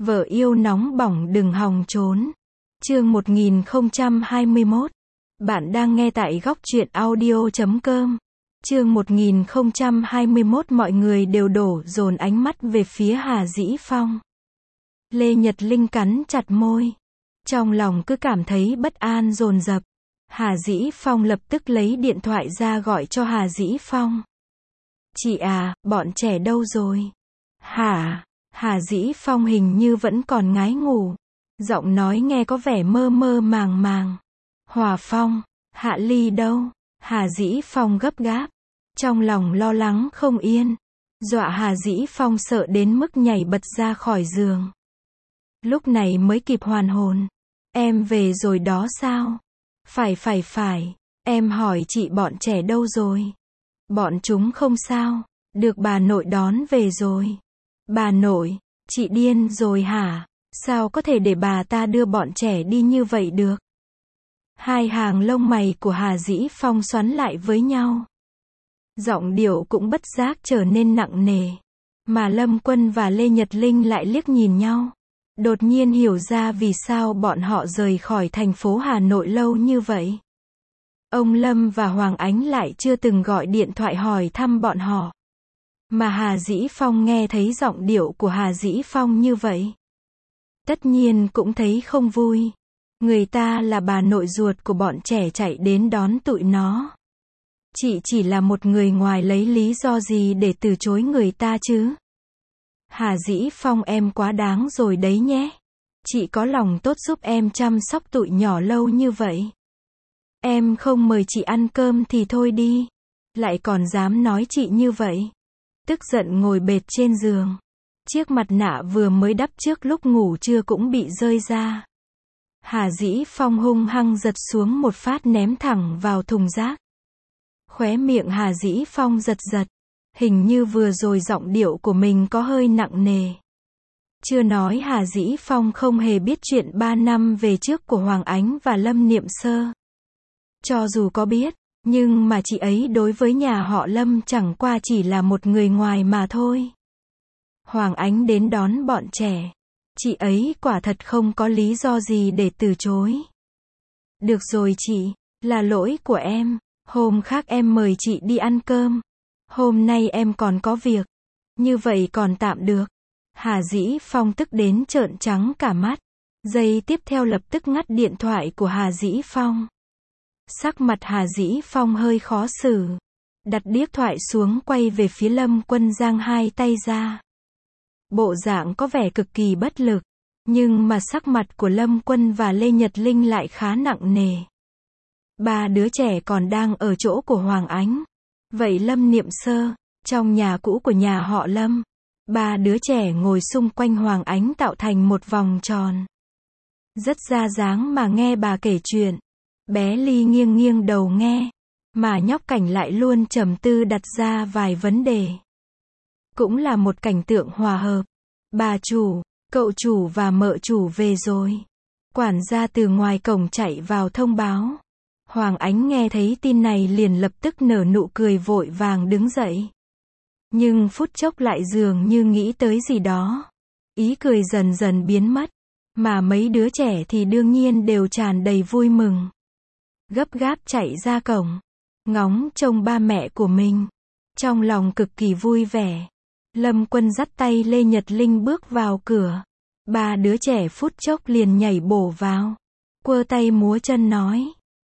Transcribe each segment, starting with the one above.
Vợ yêu nóng bỏng đừng hòng trốn. Chương 1021. Bạn đang nghe tại góc truyện audio.com. Chương 1021. Mọi người đều đổ dồn ánh mắt về phía Hà Dĩ Phong. Lê Nhật Linh cắn chặt môi. Trong lòng cứ cảm thấy bất an dồn dập. Hà Dĩ Phong lập tức lấy điện thoại ra gọi cho Hà Dĩ Phong. Chị à, bọn trẻ đâu rồi? Hả? Hà Dĩ Phong hình như vẫn còn ngái ngủ. Giọng nói nghe có vẻ mơ mơ màng màng. Hòa Phong, Hạ Ly đâu? Hà Dĩ Phong gấp gáp. Trong lòng lo lắng không yên. Dọa Hà Dĩ Phong sợ đến mức nhảy bật ra khỏi giường. Lúc này mới kịp hoàn hồn. Em về rồi đó sao? Phải. Em hỏi chị bọn trẻ đâu rồi? Bọn chúng không sao. Được bà nội đón về rồi. Bà nội, chị điên rồi hả? Sao có thể để bà ta đưa bọn trẻ đi như vậy được? Hai hàng lông mày của Hà Dĩ Phong xoắn lại với nhau. Giọng điệu cũng bất giác trở nên nặng nề. Mà Lâm Quân và Lê Nhật Linh lại liếc nhìn nhau. Đột nhiên hiểu ra vì sao bọn họ rời khỏi thành phố Hà Nội lâu như vậy. Ông Lâm và Hoàng Ánh lại chưa từng gọi điện thoại hỏi thăm bọn họ. Mà Hà Dĩ Phong nghe thấy giọng điệu của Hà Dĩ Phong như vậy. Tất nhiên cũng thấy không vui. Người ta là bà nội ruột của bọn trẻ chạy đến đón tụi nó. Chị chỉ là một người ngoài lấy lý do gì để từ chối người ta chứ? Hà Dĩ Phong em quá đáng rồi đấy nhé. Chị có lòng tốt giúp em chăm sóc tụi nhỏ lâu như vậy. Em không mời chị ăn cơm thì thôi đi. Lại còn dám nói chị như vậy. Tức giận ngồi bệt trên giường. Chiếc mặt nạ vừa mới đắp trước lúc ngủ trưa cũng bị rơi ra. Hà Dĩ Phong hung hăng giật xuống một phát ném thẳng vào thùng rác. Khóe miệng Hà Dĩ Phong giật. Hình như vừa rồi giọng điệu của mình có hơi nặng nề. Chưa nói Hà Dĩ Phong không hề biết chuyện 3 năm về trước của Hoàng Ánh và Lâm Niệm Sơ. Cho dù có biết, nhưng mà chị ấy đối với nhà họ Lâm chẳng qua chỉ là một người ngoài mà thôi. Hoàng Ánh đến đón bọn trẻ. Chị ấy quả thật không có lý do gì để từ chối. Được rồi chị, là lỗi của em. Hôm khác em mời chị đi ăn cơm. Hôm nay em còn có việc. Như vậy còn tạm được. Hà Dĩ Phong tức đến trợn trắng cả mắt. Giây tiếp theo lập tức ngắt điện thoại của Hà Dĩ Phong. Sắc mặt Hà Dĩ Phong hơi khó xử. Đặt điếc thoại xuống quay về phía Lâm Quân giang hai tay ra. Bộ dạng có vẻ cực kỳ bất lực. Nhưng mà sắc mặt của Lâm Quân và Lê Nhật Linh lại khá nặng nề. Ba đứa trẻ còn đang ở chỗ của Hoàng Ánh. Vậy Lâm Niệm Sơ, trong nhà cũ của nhà họ Lâm. Ba đứa trẻ ngồi xung quanh Hoàng Ánh tạo thành một vòng tròn. Rất ra dáng mà nghe bà kể chuyện. Bé Ly nghiêng đầu nghe. Mà nhóc Cảnh lại luôn trầm tư đặt ra vài vấn đề. Cũng là một cảnh tượng hòa hợp. Bà chủ, cậu chủ và mợ chủ về rồi. Quản gia từ ngoài cổng chạy vào thông báo. Hoàng Ánh nghe thấy tin này liền lập tức nở nụ cười vội vàng đứng dậy. Nhưng phút chốc lại dường như nghĩ tới gì đó. Ý cười dần dần biến mất. Mà mấy đứa trẻ thì đương nhiên đều tràn đầy vui mừng. Gấp gáp chạy ra cổng. Ngóng trông ba mẹ của mình. Trong lòng cực kỳ vui vẻ. Lâm Quân dắt tay Lê Nhật Linh bước vào cửa. Ba đứa trẻ phút chốc liền nhảy bổ vào. Quơ tay múa chân nói.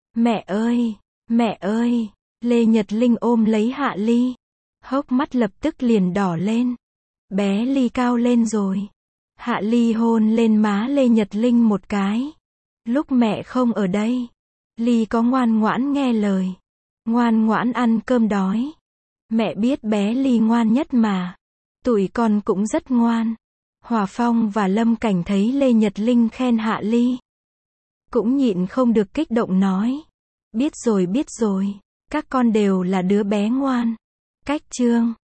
Mẹ ơi. Lê Nhật Linh ôm lấy Hạ Ly. Hốc mắt lập tức liền đỏ lên. Bé Ly cao lên rồi. Hạ Ly hôn lên má Lê Nhật Linh một cái. Lúc mẹ không ở đây, Ly có ngoan ngoãn nghe lời. Ngoan ngoãn ăn cơm đói. Mẹ biết bé Ly ngoan nhất mà. Tụi con cũng rất ngoan. Hòa Phong và Lâm Cảnh thấy Lê Nhật Linh khen Hạ Ly. Cũng nhịn không được kích động nói. Biết rồi. Các con đều là đứa bé ngoan. Cách chương